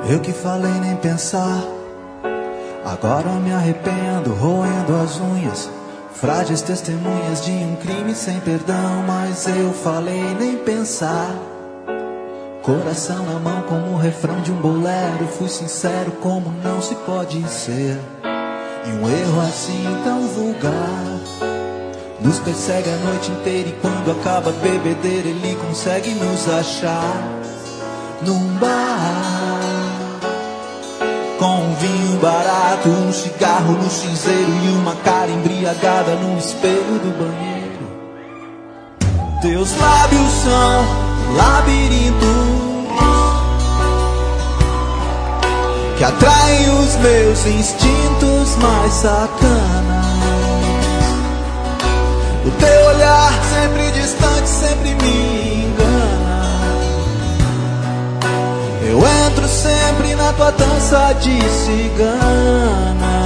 Eu que falei nem pensar, agora me arrependo, roendo as unhas. Frágeis testemunhas de um crime sem perdão, mas eu falei nem pensar. Coração na mão como o refrão de um bolero, fui sincero como não se pode ser. E um erro assim tão vulgar nos persegue a noite inteira, e quando acaba a bebedeira ele consegue nos achar num bar, com um vinho barato, um cigarro no cinzeiro e uma cara embriagada no espelho do banheiro. Teus lábios são labirintos que atraem os meus instintos mais sacanas. O teu olhar sempre distante sempre me engana. Eu entro sempre na tua dança de cigana.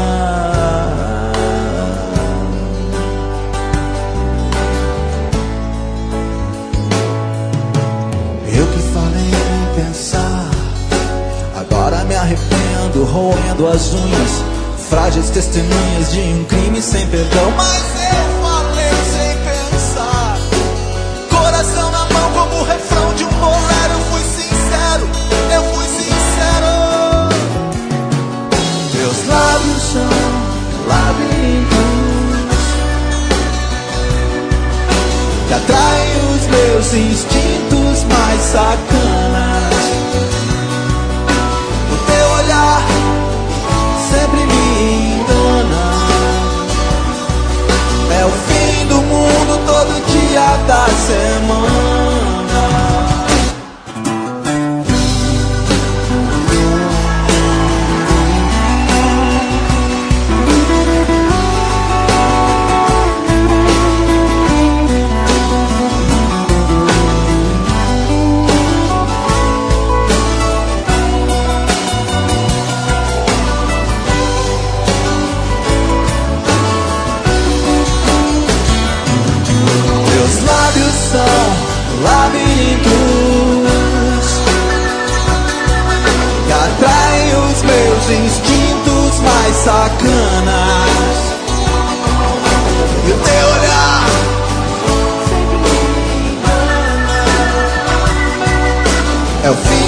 Eu que falei nem pensar, agora me arrependo, roendo as unhas. Frágeis testemunhas de um crime sem perdão, mas eu falei sem pensar. Coração na mão como o refrão de um bolero, eu fui sincero, eu fui sincero. Teus lábios são labirintos que atraem os meus instintos mais sacanas. O teu olhar sempre me engana. É o fim do mundo todo dia da semana. São labirintos que atraem os meus instintos mais sacanas. E o teu olhar sempre me engana. É o fim